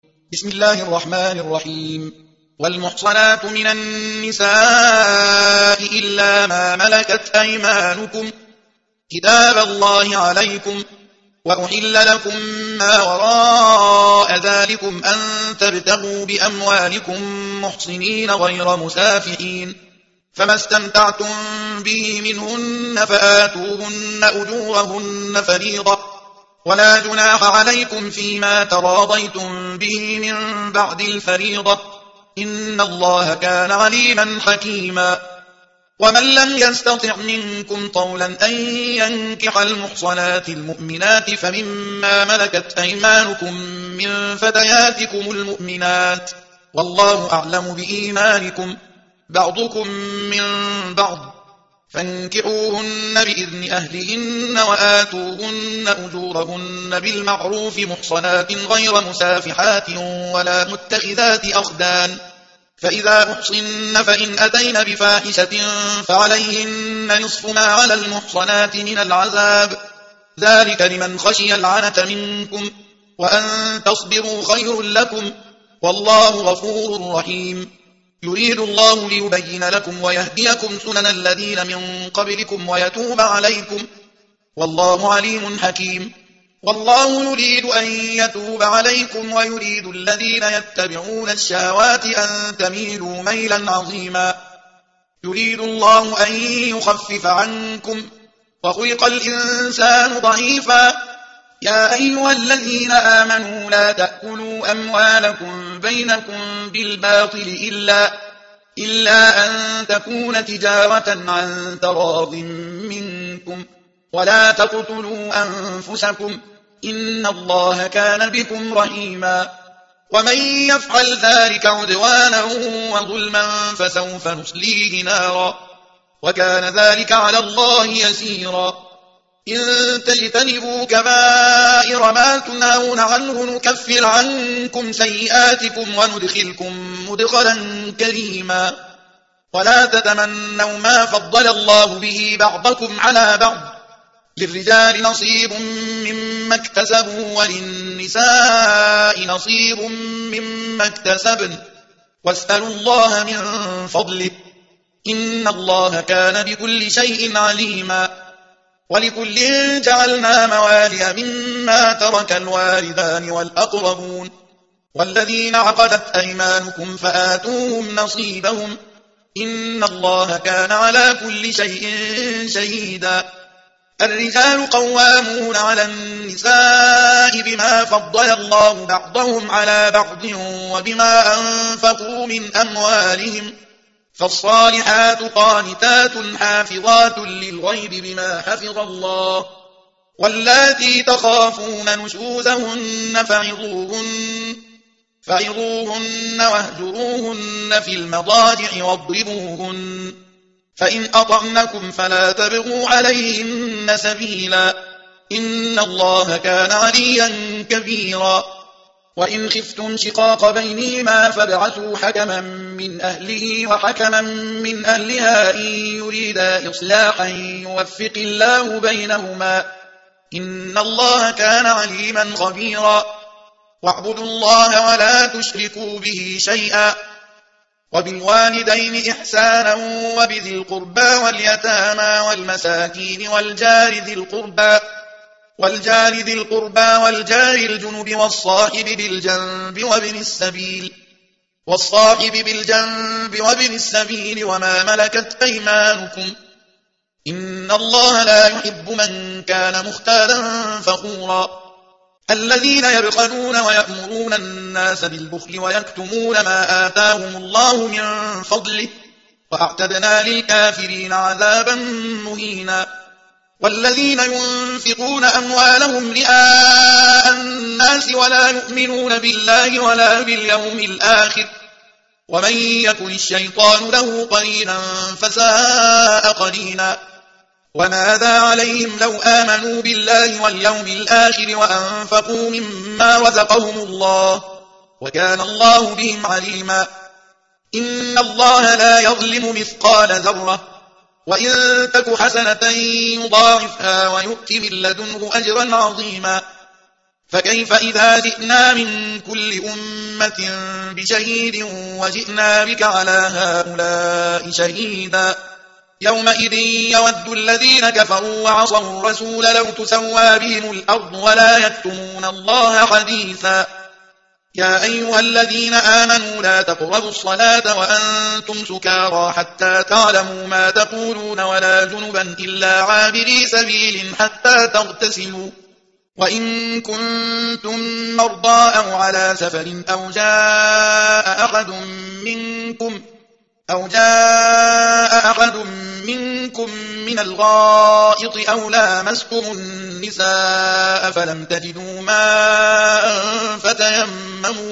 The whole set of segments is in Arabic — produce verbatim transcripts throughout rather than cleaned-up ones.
بسم الله الرحمن الرحيم. والمحصنات من النساء إلا ما ملكت أيمانكم كتاب الله عليكم، وأحل لكم ما وراء ذلكم أن تبتغوا بأموالكم محصنين غير مسافحين، فما استمتعتم به منهن فآتوهن أجورهن فريضة، ولا جناح عليكم فيما تراضيتم به من بعد الفريضة، إن الله كان عليما حكيما. ومن لم يستطع منكم طولا أن ينكح المحصنات المؤمنات فمما ملكت أيمانكم من فتياتكم المؤمنات، والله أعلم بإيمانكم، بعضكم من بعض، فانكحوهن بإذن أهلهن وآتوهن أجورهن بالمعروف محصنات غير مسافحات ولا متخذات أخدان، فإذا أحصن فإن أتين بفاحشة فعليهن نصف ما على المحصنات من العذاب، ذلك لمن خشي العنة منكم، وأن تصبروا خير لكم، والله غفور رحيم. يريد الله ليبين لكم ويهديكم سنن الذين من قبلكم ويتوب عليكم، والله عليم حكيم. والله يريد أن يتوب عليكم ويريد الذين يتبعون الشهوات أن تميلوا ميلا عظيما. يريد الله أن يخفف عنكم، وخلق الإنسان ضعيفا. يا أيها الذين آمنوا لا تأكلوا أموالكم بينكم بالباطل إلا, إلا أن تكون تجارة عن تراض منكم، ولا تقتلوا أنفسكم، إن الله كان بكم رحيما. ومن يفعل ذلك عدوانا وظلما فسوف نصليه نارا، وكان ذلك على الله يسيرا. إن تجتنبوا كبائر ما تنهون عنه نكفر عنكم سيئاتكم وندخلكم مدخلا كريما. ولا تتمنوا ما فضل الله به بعضكم على بعض، للرجال نصيب مما اكتسبوا وللنساء نصيب مما اكتسبن، واسألوا الله من فضله، إن الله كان بكل شيء عليما. ولكل جعلنا موالي مما ترك الوالدان والأقربون، والذين عقدت أيمانكم فآتوهم نصيبهم، إن الله كان على كل شيء شهيدا. الرجال قوامون على النساء بما فضل الله بعضهم على بعض وبما أنفقوا من أموالهم، فالصالحات قانتات حافظات للغيب بما حفظ الله. واللاتي تخافون نشوزهن فعظوهن, فعظوهن واهجروهن في المضاجع واضربوهن، فإن أطعنكم فلا تبغوا عليهن سبيلا، إن الله كان عليا كبيرا. وإن خفتم شقاق بينهما فابعثوا حكما من أهله وحكما من أهلها إن يريدا إصلاحا يوفق الله بينهما، إن الله كان عليما خبيرا. واعبدوا الله ولا تشركوا به شيئا، وبالوالدين إحسانا وبذي القربى واليتامى والمساكين والجار ذي القربى والجار ذي القربى والجار الجنب والصاحب بالجنب وابن السبيل والصاحب بالجنب وابن السبيل وما ملكت أيمانكم، إن الله لا يحب من كان مختالا فخورا. الذين يبخلون ويأمرون الناس بالبخل ويكتمون ما آتاهم الله من فضله، وأعتدنا للكافرين عذابا مهينا. والذين ينفقون أموالهم رئاء الناس ولا يؤمنون بالله ولا باليوم الآخر، ومن يكن الشيطان له قرينا فساء قرينا. وماذا عليهم لو آمنوا بالله واليوم الآخر وأنفقوا مما رزقهم الله، وكان الله بهم عليما. إن الله لا يظلم مثقال ذرة، وإن تك حسنة يضاعفها ويؤت من لدنه أجرا عظيما. فكيف إذا جئنا من كل أمة بشهيد وجئنا بك على هؤلاء شهيدا يومئذ يود الذين كفروا وعصوا الرسول لو تسوى بهم الأرض ولا يكتمون الله حديثا يا أيها الذين آمنوا لا تقربوا الصلاة وأنتم سكارى حتى تعلموا ما تقولون ولا جنبا إلا عابري سبيل حتى تغتسلوا وإن كنتم مرضى أو على سفر أو جاء أحد منكم أو جاء أحد منكم من الغائط أو لامستم النساء فلم تجدوا ماء فتيمموا,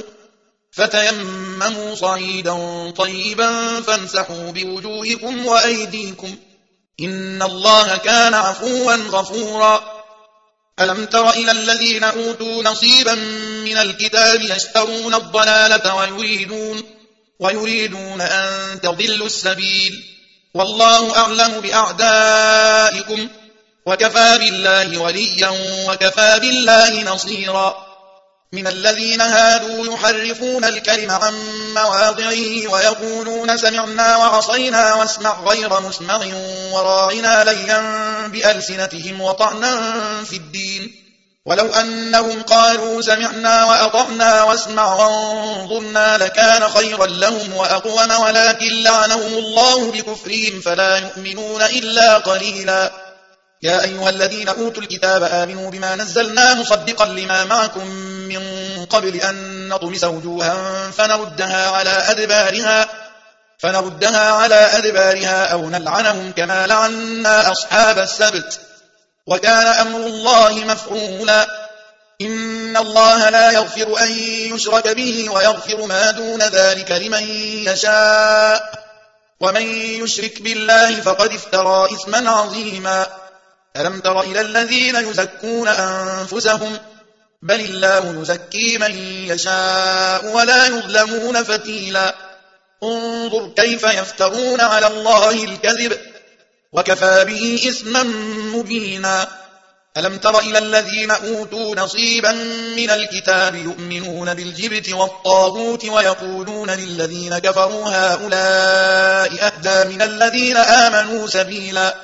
فتيمموا صعيدا طيبا فامسحوا بوجوهكم وأيديكم إن الله كان عفوا غفورا ألم تر إلى الذين أوتوا نصيبا من الكتاب يشترون الضلالة ويريدون, ويريدون أن تضلوا السبيل والله أعلم بأعدائكم وكفى بالله وليا وكفى بالله نصيرا من الذين هادوا يحرفون الكلم عن مواضعه ويقولون سمعنا وعصينا واسمع غير مسمع وراعنا ليا بألسنتهم وطعنا في الدين ولو أنهم قالوا سمعنا وأطعنا واسمع وانظرنا لكان خيرا لهم وأقوم ولكن لعنهم الله بكفرهم فلا يؤمنون إلا قليلا يا أيها الذين أوتوا الكتاب آمنوا بما نزلنا مصدقا لما معكم من قبل أن نطمس وجوها فنردها على أدبارها, فنردها على أدبارها أو نلعنهم كما لعنا أصحاب السبت وكان أمر الله مفعولا إن الله لا يغفر أن يشرك به ويغفر ما دون ذلك لمن يشاء ومن يشرك بالله فقد افترى إثما عظيما ألم تر إلى الذين يزكون أنفسهم بل الله يزكي من يشاء ولا يظلمون فتيلا انظر كيف يفترون على الله الكذب وكفى به إثما مبينا ألم تر إلى الذين أوتوا نصيبا من الكتاب يؤمنون بالجبت والطاغوت ويقولون للذين كفروا هؤلاء أهدى من الذين آمنوا سبيلا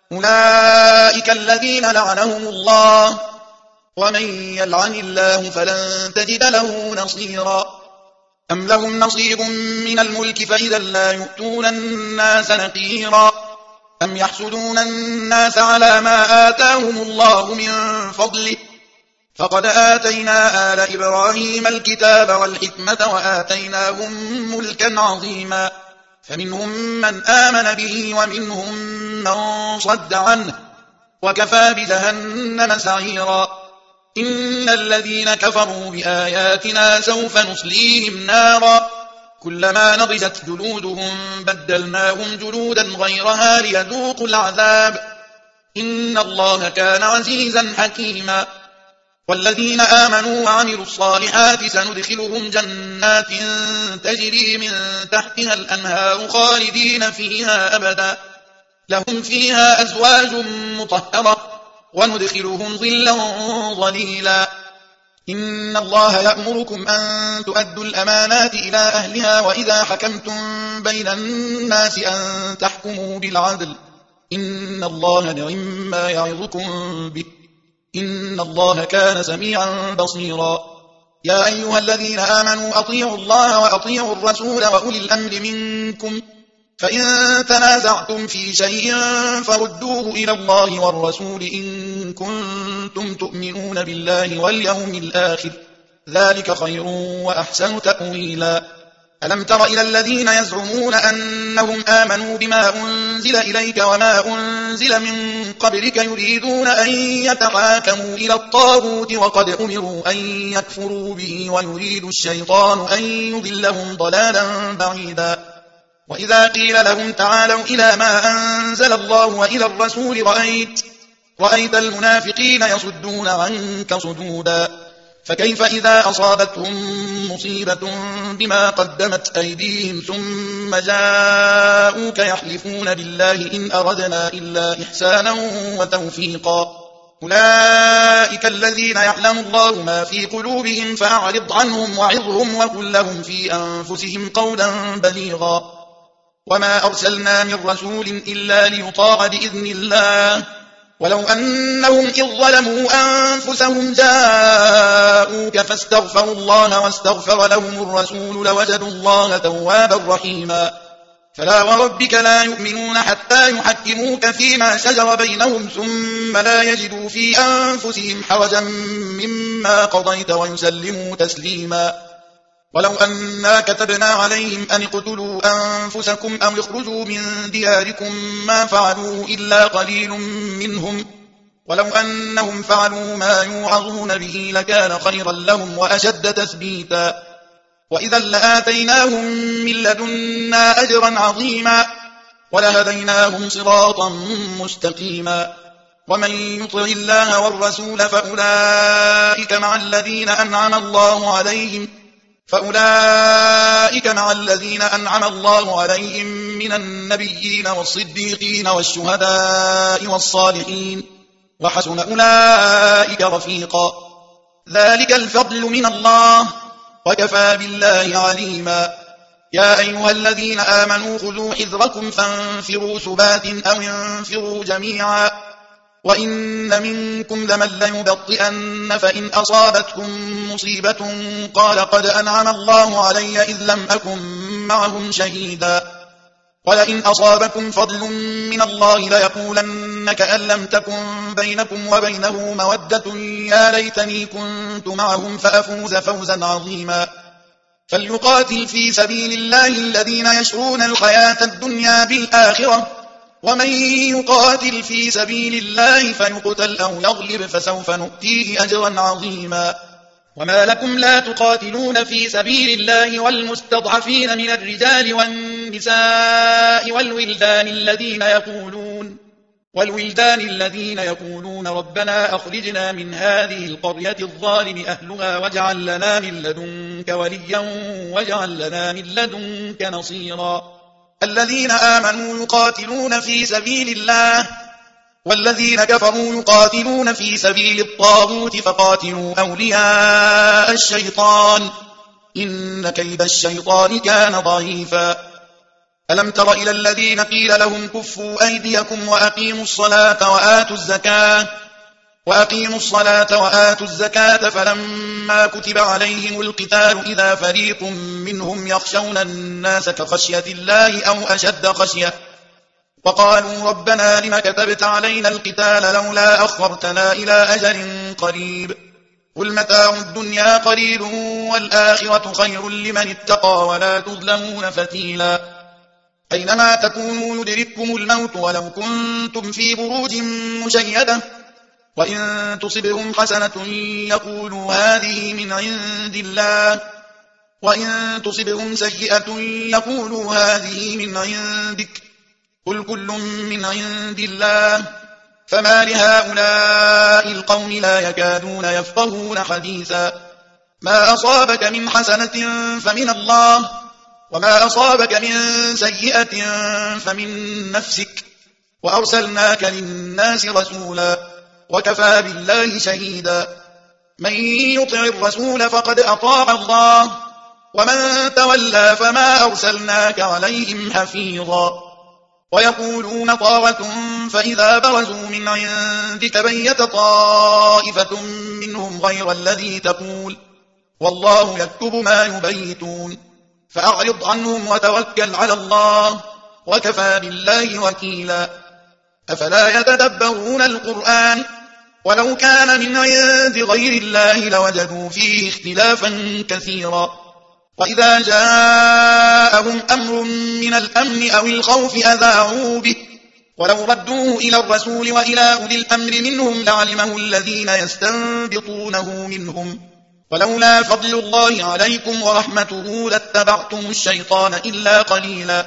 أولئك الذين لعنهم الله ومن يلعن الله فلن تجد له نصيرا أم لهم نصيب من الملك فإذا لا يؤتون الناس نقيرا أم يحسدون الناس على ما آتاهم الله من فضله فقد آتينا آل إبراهيم الكتاب والحكمة وآتيناهم ملكا عظيما فمنهم من آمن به ومنهم من صد عنه وكفى بجهنم سعيرا إن الذين كفروا بآياتنا سوف نصليهم نارا كلما نضجت جلودهم بدلناهم جلودا غيرها ليذوقوا العذاب إن الله كان عزيزا حكيما والذين آمنوا وعملوا الصالحات سندخلهم جنات تجري من تحتها الأنهار خالدين فيها أبدا لهم فيها أزواج مطهرة وندخلهم ظلا ظليلا إن الله يأمركم أن تؤدوا الأمانات إلى أهلها وإذا حكمتم بين الناس أن تحكموا بالعدل إن الله نعم ما يعظكم به إن الله كان سميعا بصيرا يا أيها الذين آمنوا أطيعوا الله وأطيعوا الرسول وأولي الأمر منكم فإن تنازعتم في شيء فردوه إلى الله والرسول إن كنتم تؤمنون بالله واليوم الآخر ذلك خير وأحسن تأويلا ألم تر إلى الذين يزعمون أنهم آمنوا بما أنزل إليك وما أنزل من قبلك يريدون أن يتحاكموا إلى الطاغوت وقد أمروا أن يكفروا به ويريد الشيطان أن يضلهم ضلالا بعيدا وإذا قيل لهم تعالوا إلى ما أنزل الله وإلى الرسول رأيت, رأيت المنافقين يصدون عنك صدودا فكيف إذا أصابتهم مصيبة بما قدمت أيديهم ثم جاءوك يحلفون بالله إن أردنا إلا إحسانا وتوفيقا أولئك الذين يعلم الله ما في قلوبهم فأعرض عنهم وعظهم وقل لهم في أنفسهم قولا بليغا وما أرسلنا من رسول إلا ليطاع بإذن الله ولو أنهم إذ ظلموا أنفسهم جاءوك فاستغفروا الله واستغفر لهم الرسول لوجدوا الله توابا رحيما فلا وربك لا يؤمنون حتى يحكموك فيما شجر بينهم ثم لا يجدوا في أنفسهم حرجا مما قضيت ويسلموا تسليما ولو أنا كتبنا عليهم أن اقتلوا أنفسكم أو اخرجوا من دياركم ما فعلوه إلا قليل منهم ولو أنهم فعلوا ما يوعظون به لكان خيرا لهم وأشد تثبيتا وإذا لآتيناهم من لدنا أجرا عظيما ولهديناهم صراطا مستقيما ومن يطع الله والرسول فأولئك مع الذين أنعم الله عليهم فأولئك مع الذين أنعم الله عليهم من النبيين والصديقين والشهداء والصالحين وحسن أولئك رفيقا ذلك الفضل من الله وكفى بالله عليما يا أيها الذين آمنوا خذوا حذركم فانفروا ثبات أو انفروا جميعا وإن منكم لمن ليبطئن فإن أصابتكم مصيبة قال قد أنعم الله علي إذ لم أكن معهم شهيدا ولئن أصابكم فضل من الله ليقولن كأن لم تكن بينكم وبينه مودة يا ليتني كنت معهم فأفوز فوزا عظيما فليقاتل في سبيل الله الذين يشرون الحياة الدنيا بالآخرة ومن يقاتل في سبيل الله فيقتل أو يغلب فسوف نؤتيه أجرا عظيما وما لكم لا تقاتلون في سبيل الله والمستضعفين من الرجال والنساء والولدان الذين يقولون والولدان الذين يقولون ربنا أخرجنا من هذه القرية الظالم أهلها واجعل لنا من لدنك وليا واجعل لنا من لدنك نصيرا الذين آمنوا يقاتلون في سبيل الله والذين كفروا يقاتلون في سبيل الطاغوت فقاتلوا أولياء الشيطان إن كيد الشيطان كان ضعيفا ألم تر إلى الذين قيل لهم كفوا أيديكم وأقيموا الصلاة وآتوا الزكاة وأقيموا الصلاة وآتوا الزكاة فلما كتب عليهم القتال إذا فريق منهم يخشون الناس كخشية الله أو أشد خشية وقالوا ربنا لم كتبت علينا القتال لولا أخرتنا إلى أجل قريب قل متاع الدنيا قليل والآخرة خير لمن اتقى ولا تظلمون فتيلا أينما تكونوا يدرككم الموت ولو كنتم في بروج مشيدة وإن تصبهم حسنة يقولوا هذه من عند الله وإن تصبهم سيئة يقولوا هذه من عندك قل كل من عند الله فما لهؤلاء القوم لا يكادون يفقهون حديثا ما أصابك من حسنة فمن الله وما أصابك من سيئة فمن نفسك وأرسلناك للناس رسولا وكفى بالله شهيدا من يطع الرسول فقد أطاع الله ومن تولى فما أرسلناك عليهم حفيظا ويقولون طاعة فإذا برزوا من عندك بيت طائفة منهم غير الذي تقول والله يكتب ما يبيتون فأعرض عنهم وتوكل على الله وكفى بالله وكيلا أفلا يتدبرون القرآن ولو كان من عند غير الله لوجدوا فيه اختلافا كثيرا وإذا جاءهم أمر من الأمن أو الخوف أذاعوا به ولو ردوه إلى الرسول وإلى أولي الأمر منهم لعلمه الذين يستنبطونه منهم ولولا فضل الله عليكم ورحمته لاتبعتم الشيطان إلا قليلا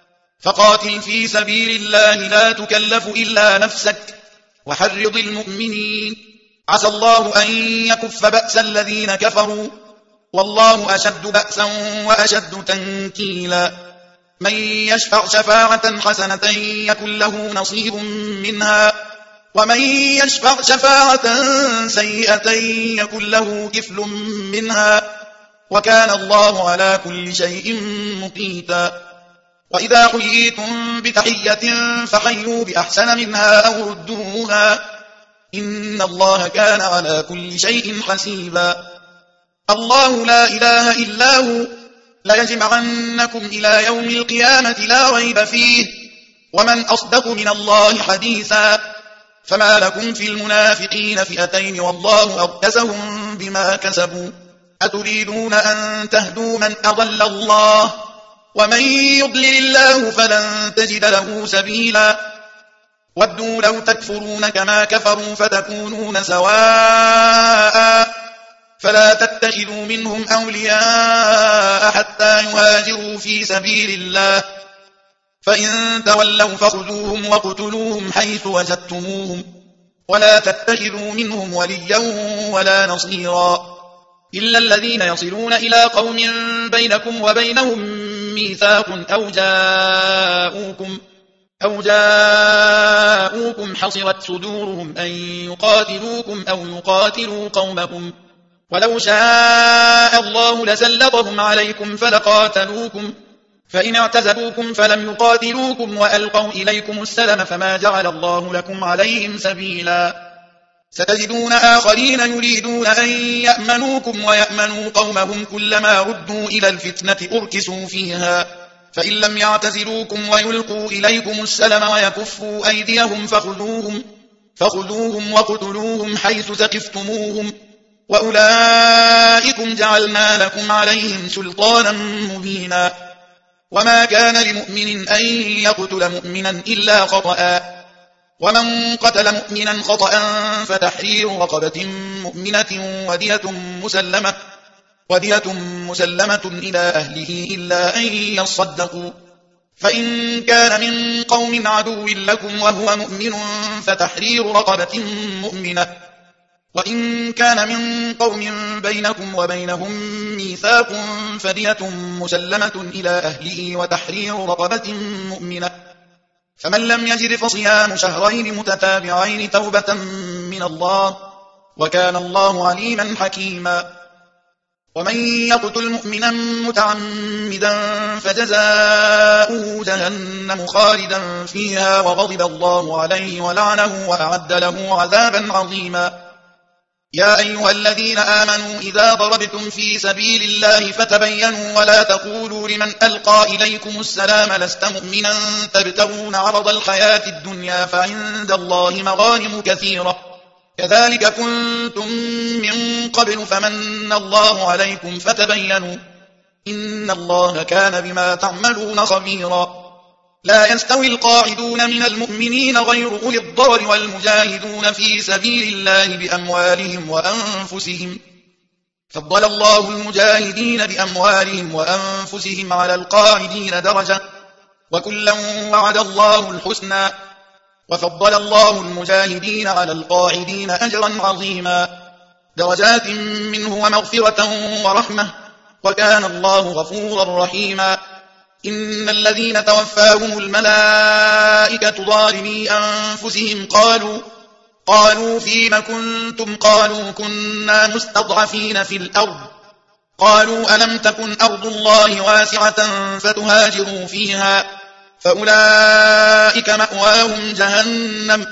فقاتل في سبيل الله لا تكلف إلا نفسك وحرض المؤمنين عسى الله أن يكف بأس الذين كفروا والله أشد بأسا وأشد تنكيلا من يشفع شفاعة حسنة يكن له نصيب منها ومن يشفع شفاعة سيئة يكن له كفل منها وكان الله على كل شيء مقيتا. وإذا حييتم بتحية فحيوا بأحسن منها أو ردوها إن الله كان على كل شيء حسيبا. الله لا إله إلا هو ليجمعنكم إلى يوم القيامة لا ريب فيه ومن أصدق من الله حديثا. فما لكم في المنافقين فئتين والله أركسهم بما كسبوا أتريدون أن تهدوا من أضل الله ومن يضلل الله فلن تجد له سبيلا. ودوا لو تكفرون كما كفروا فتكونون سواء فلا تتخذوا منهم أولياء حتى يهاجروا في سبيل الله فإن تولوا فخذوهم وقتلوهم حيث وجدتموهم ولا تتخذوا منهم وليا ولا نصيرا إلا الذين يصلون إلى قوم بينكم وبينهم ميثاق أو جاءوكم أو جاءوكم حصرت صدورهم أن يقاتلوكم أو يقاتلوا قومكم ولو شاء الله لسلطهم عليكم فلقاتلوكم فإن اعتزلوكم فلم يقاتلوكم وألقوا إليكم السلم فما جعل الله لكم عليهم سبيلا. ستجدون آخرين يريدون أن يأمنوكم ويأمنوا قومهم كلما ردوا إلى الفتنة أركسوا فيها فإن لم يعتزلوكم ويلقوا إليكم السلم ويكفوا أيديهم فخذوهم, فخذوهم وقتلوهم حيث ثقفتموهم وأولئكم جعلنا لكم عليهم سلطانا مبينا. وما كان لمؤمن أن يقتل مؤمنا إلا خطأ ومن قتل مؤمنا خطأ فتحرير رقبة مؤمنة ودية مسلمة, ودية مسلمة إلى أهله إلا أن يصدقوا فإن كان من قوم عدو لكم وهو مؤمن فتحرير رقبة مؤمنة وإن كان من قوم بينكم وبينهم ميثاق فدية مسلمة إلى أهله وتحرير رقبة مؤمنة فمن لم يجد فصيام شهرين متتابعين توبة من الله وكان الله عليما حكيما. ومن يقتل مؤمنا متعمدا فجزاؤه جهنم خالدا فيها وغضب الله عليه ولعنه وأعد له عذابا عظيما. يا أيها الذين آمنوا إذا ضربتم في سبيل الله فتبينوا ولا تقولوا لمن ألقى إليكم السلام لست مؤمنا تبتغون عرض الحياة الدنيا فعند الله مغانم كثيرة كذلك كنتم من قبل فمن الله عليكم فتبينوا إن الله كان بما تعملون خبيرا. لا يستوي القاعدون من المؤمنين غير أولي الضرر والمجاهدون في سبيل الله بأموالهم وأنفسهم فضل الله المجاهدين بأموالهم وأنفسهم على القاعدين درجة وكلا وعد الله الحسنى وفضل الله المجاهدين على القاعدين أجرا عظيما درجات منه ومغفرة ورحمة وكان الله غفورا رحيما. إن الذين توفاهم الملائكة ظالمي أنفسهم قالوا قالوا فيما كنتم قالوا كنا مستضعفين في الأرض قالوا ألم تكن أرض الله واسعة فتهاجروا فيها فأولئك مأواهم جهنم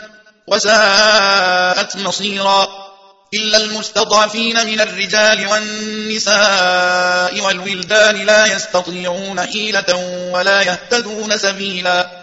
وساءت مصيرا. إلا المستضعفين من الرجال والنساء والولدان لا يستطيعون حيلة ولا يهتدون سبيلا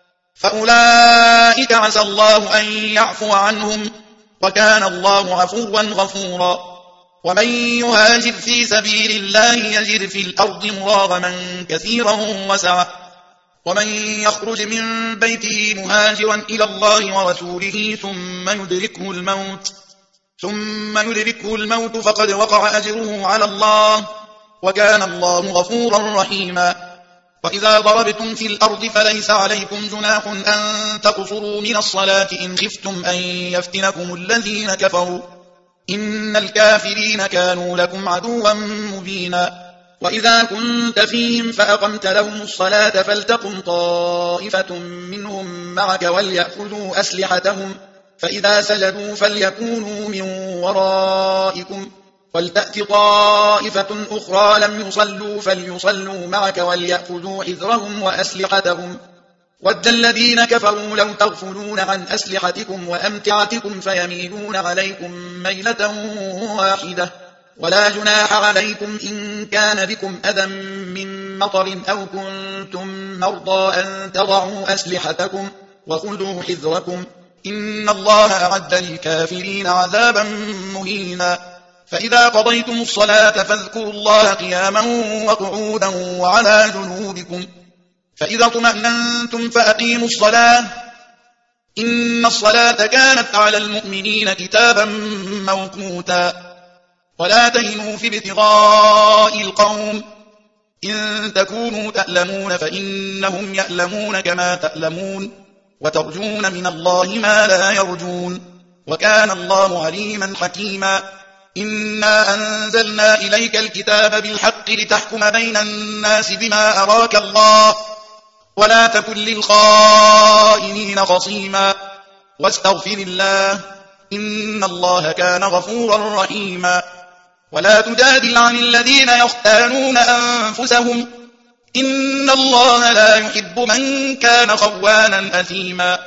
فأولئك عسى الله أن يعفو عنهم وكان الله عفوا غفورا. ومن يهاجر في سبيل الله يجد في الأرض مراغما كثيرا وسعة ومن يخرج من بيته مهاجرا إلى الله ورسوله ثم يدركه الموت ثم يدركه الموت فقد وقع أجره على الله وكان الله غفورا رحيما. وإذا ضربتم في الأرض فليس عليكم جناح أن تقصروا من الصلاة إن خفتم أن يفتنكم الذين كفروا إن الكافرين كانوا لكم عدوا مبينا. وإذا كنت فيهم فأقمت لهم الصلاة فلتقم طائفة منهم معك وليأخذوا أسلحتهم فإذا سجدوا فليكونوا من ورائكم ولتأت طائفة أخرى لم يصلوا فليصلوا معك وليأخذوا حذرهم وأسلحتهم ود الذين كفروا لو تغفلون عن أسلحتكم وأمتعتكم فيميلون عليكم ميلة واحدة ولا جناح عليكم إن كان بكم أذى من مطر أو كنتم مرضى أن تضعوا أسلحتكم وخذوا حذركم إن الله أعد للكافرين عذابا مهينا فإذا قضيتم الصلاة فاذكروا الله قياما وقعودا وعلى جنوبكم فإذا اطمأننتم فأقيموا الصلاة إن الصلاة كانت على المؤمنين كتابا موقوتا ولا تهنوا في ابتغاء القوم إن تكونوا تألمون فإنهم يألمون كما تألمون وترجون من الله ما لا يرجون وكان الله عليما حكيما إنا أنزلنا إليك الكتاب بالحق لتحكم بين الناس بما أراك الله ولا تكن للخائنين خصيما واستغفر الله إن الله كان غفورا رحيما ولا تجادل عن الذين يختانون أنفسهم إن الله لا يحب من كان خوانا أثيما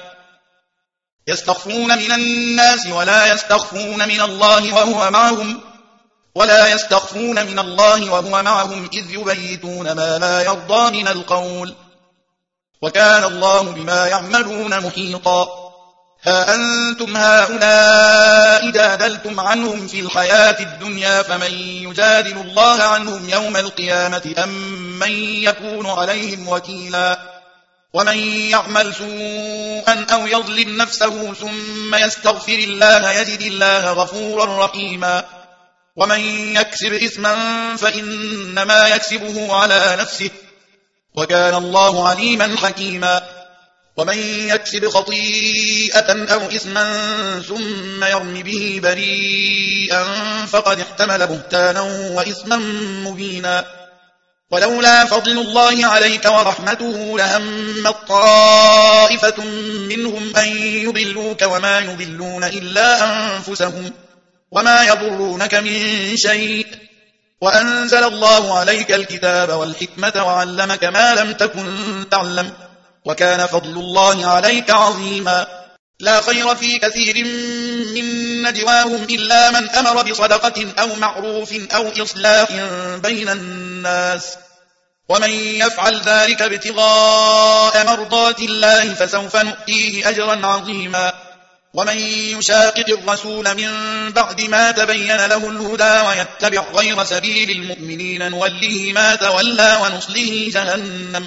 يستخفون من الناس ولا يستخفون من الله وهو معهم ولا يستخفون من الله وهو معهم إذ يبيتون ما لا يرضى من القول وكان الله بما يعملون محيطا ها أنتم هؤلاء جادلتم عنهم في الحياة الدنيا فمن يجادل الله عنهم يوم القيامة أم من يكون عليهم وكيلا ومن يعمل سوءا أو يظلم نفسه ثم يستغفر الله يجد الله غفورا رحيما ومن يكسب إثما فإنما يكسبه على نفسه وكان الله عليما حكيما ومن يكسب خطيئة أو إثما ثم يرم به بريئا فقد احتمل بهتانا وإثما مبينا ولولا فضل الله عليك ورحمته لهم طائفة منهم أن يضلوك وما يضلون إلا أنفسهم وما يضرونك من شيء وأنزل الله عليك الكتاب والحكمة وعلمك ما لم تكن تعلم وكان فضل الله عليك عظيما لا خير في كثير من نجواهم إلا من أمر بصدقة أو معروف أو إصلاح بين الناس ومن يفعل ذلك ابتغاء مرضات الله فسوف نؤتيه أجرا عظيما ومن يشاقق الرسول من بعد ما تبين له الهدى ويتبع غير سبيل المؤمنين نوله ما تولى ونصله جهنم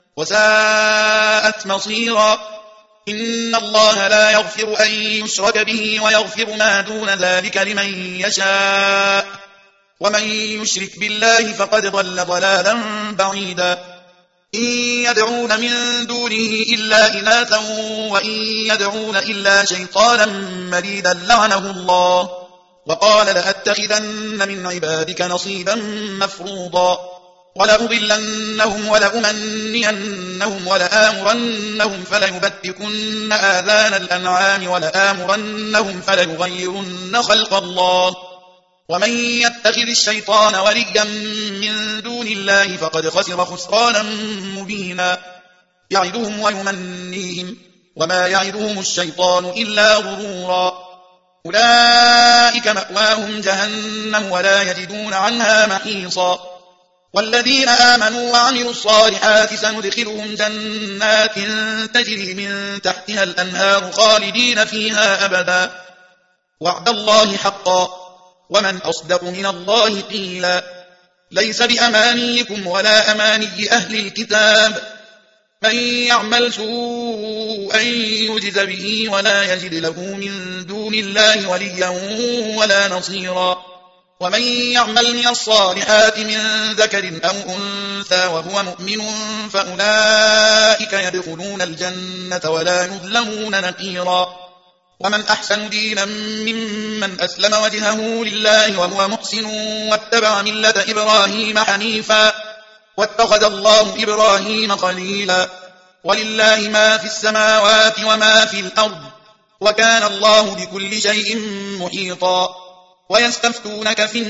وساءت مصيرا إن الله لا يغفر أن يشرك به ويغفر ما دون ذلك لمن يشاء ومن يشرك بالله فقد ضل ضلالا بعيدا إن يدعون من دونه إلا إناثا وإن يدعون إلا شيطانا مريدا لعنه الله وقال لأتخذن من عبادك نصيبا مفروضا ولأضلنهم ولأمنينهم ولآمرنهم فليبتكن آذان الأنعام ولآمرنهم فليغيرن خلق الله ومن يتخذ الشيطان وليا من دون الله فقد خسر خسرانا مبينا يعدهم ويمنيهم وما يعدهم الشيطان إلا غرورا أولئك مأواهم جهنم ولا يجدون عنها محيصا والذين آمنوا وعملوا الصالحات سندخلهم جنات تجري من تحتها الأنهار خالدين فيها أبدا وعد الله حقا ومن أصدق من الله قيلا ليس بأمانيكم ولا أماني أهل الكتاب من يعمل سوءا يجز به ولا يجد له من دون الله وليا ولا نصيرا ومن يعمل من الصالحات من ذكر أو أنثى وهو مؤمن فأولئك يدخلون الجنة ولا يظلمون نقيرا ومن أحسن دينا ممن أسلم وجهه لله وهو محسن واتبع ملة إبراهيم حنيفا واتخذ الله إبراهيم خليلا ولله ما في السماوات وما في الأرض وكان الله بكل شيء محيطا. ويستفتونك في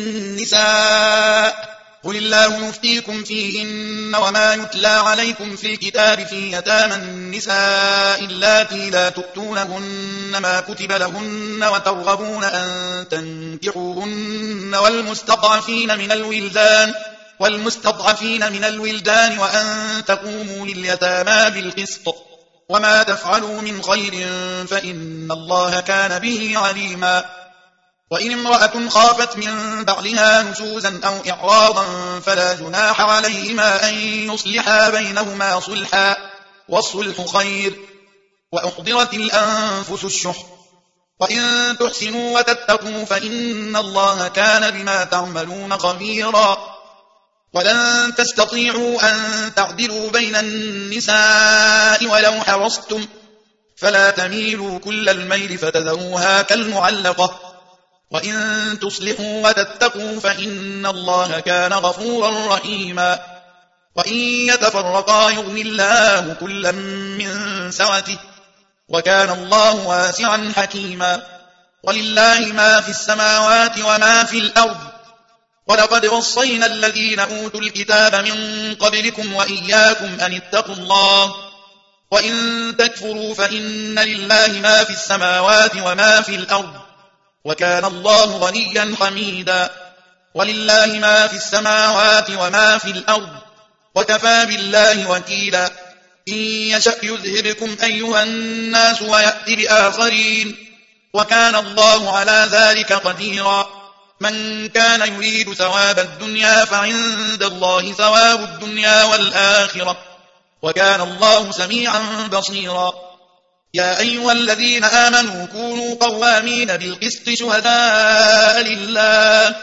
النساء قل الله يفتيكم فيهن وما يتلى عليكم في الكتاب في يتامى النساء اللاتي لا تؤتونهن ما كتب لهن وترغبون أن تنكحوهن والمستضعفين من الولدان والمستضعفين من الولدان وأن تقوموا لليتامى بالقسط وما تفعلوا من خير فإن الله كان به عليما. وإن امرأة خافت من بعلها نشوزا أو إعراضا فلا جناح عليهما أن يصلحا بينهما صلحا والصلح خير وأحضرت الأنفس الشح وإن تحسنوا وتتقوا فإن الله كان بما تعملون خبيرا. ولن تستطيعوا أن تعدلوا بين النساء ولو حرصتم فلا تميلوا كل الميل فتذروها كالمعلقة وإن تصلحوا وتتقوا فإن الله كان غفورا رحيما. وإن يتفرقا يغني الله كلا من سعته وكان الله واسعا حكيما. ولله ما في السماوات وما في الأرض ولقد وصينا الذين أوتوا الكتاب من قبلكم وإياكم أن اتقوا الله وإن تكفروا فإن لله ما في السماوات وما في الأرض وكان الله غنيا حميدا. ولله ما في السماوات وما في الأرض وكفى بالله وكيلا. إن يشأ يذهبكم أيها الناس ويأتي بآخرين وكان الله على ذلك قديرا. من كان يريد ثواب الدنيا فعند الله ثواب الدنيا والآخرة وكان الله سميعا بصيرا. يا أيها الذين آمنوا كونوا قوامين بالقسط شهداء لله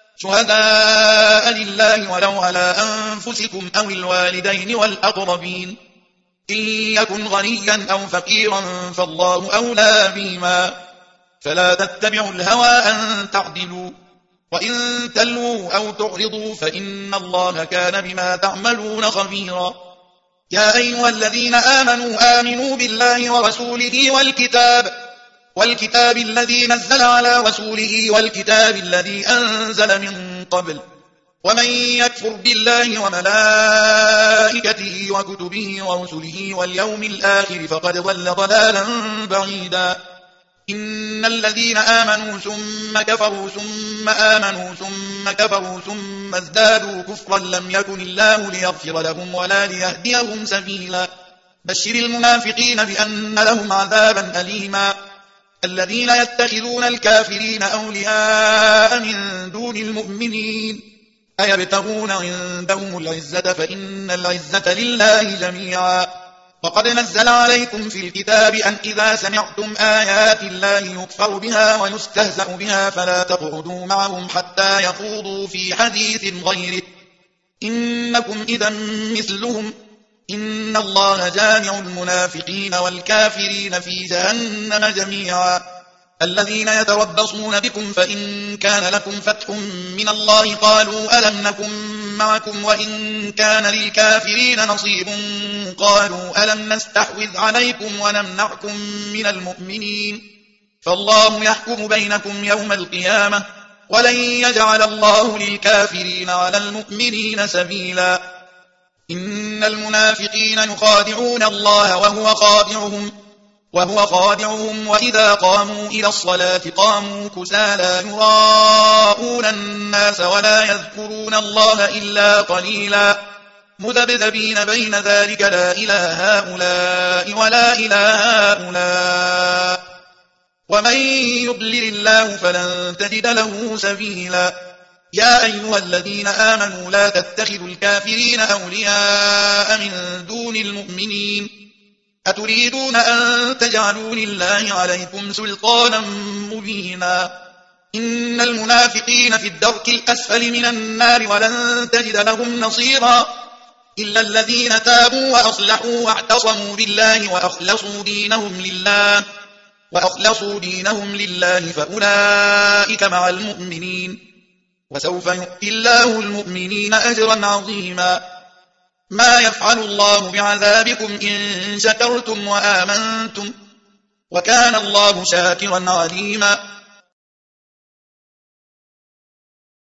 شهداء لله ولو على أنفسكم أو الوالدين والأقربين إن يكن غنيا أو فقيرا فالله أولى بهما فلا تتبعوا الهوى أن تعدلوا وإن تلووا أو تعرضوا فإن الله كان بما تعملون خبيرا. يا أيها الذين آمنوا آمنوا بالله ورسوله والكتاب والكتاب الذي نزل على رسوله والكتاب الذي أنزل من قبل ومن يكفر بالله وملائكته وكتبه ورسله واليوم الآخر فقد ضل ضلالا بعيدا. إن الذين آمنوا ثم كفروا ثم آمنوا ثم كفروا ثم ازدادوا كفرا لم يكن الله ليغفر لهم ولا ليهديهم سبيلا. بشر المنافقين بأن لهم عذابا أليما. الذين يتخذون الكافرين أولياء من دون المؤمنين أيبتغون عندهم العزة فإن العزة لله جميعا. وقد نزل عليكم في الكتاب أن إذا سمعتم آيات الله يكفر بها ويستهزأ بها فلا تقعدوا معهم حتى يخوضوا في حديث غيره إنكم إذا مثلهم إن الله جامع المنافقين والكافرين في جهنم جميعا. الذين يتربصون بكم فإن كان لكم فتح من الله قالوا ألم نكن معكم وإن كان للكافرين نصيب قالوا ألم نستحوذ عليكم ونمنعكم من المؤمنين فالله يحكم بينكم يوم القيامة ولن يجعل الله للكافرين على المؤمنين سبيلا. إن المنافقين يخادعون الله وهو خادعهم وهو خادعهم وإذا قاموا إلى الصلاة قاموا كسالى يراءون الناس ولا يذكرون الله إلا قليلا مذبذبين بين ذلك لا إله هؤلاء ولا إله هؤلاء ومن يضلل الله فلن تجد له سبيلا. يا أيها الذين آمنوا لا تتخذوا الكافرين أولياء من دون المؤمنين أتريدون أن تجعلوا لله عليكم سلطانا مبينا. إن المنافقين في الدرك الأسفل من النار ولن تجد لهم نصيرا إلا الذين تابوا وأصلحوا واعتصموا بالله وأخلصوا دينهم لله وأخلصوا دينهم لله فأولئك مع المؤمنين وسوف يؤتي الله المؤمنين أجرا عظيما. ما يفعل الله بعذابكم إن شكرتم وآمنتم وكان الله شاكرا عليما.